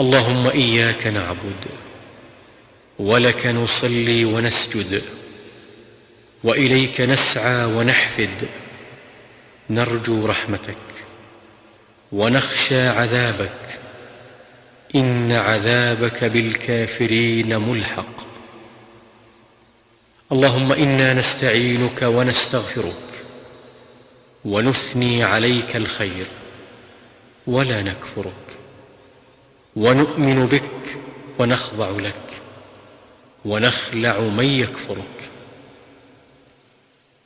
اللهم إياك نعبد ولك نصلي ونسجد وإليك نسعى ونحفد، نرجو رحمتك ونخشى عذابك، إن عذابك بالكافرين ملحق. اللهم إنا نستعينك ونستغفرك ونثني عليك الخير ولا نكفرك، ونؤمن بك ونخضع لك ونخلع من يكفرك.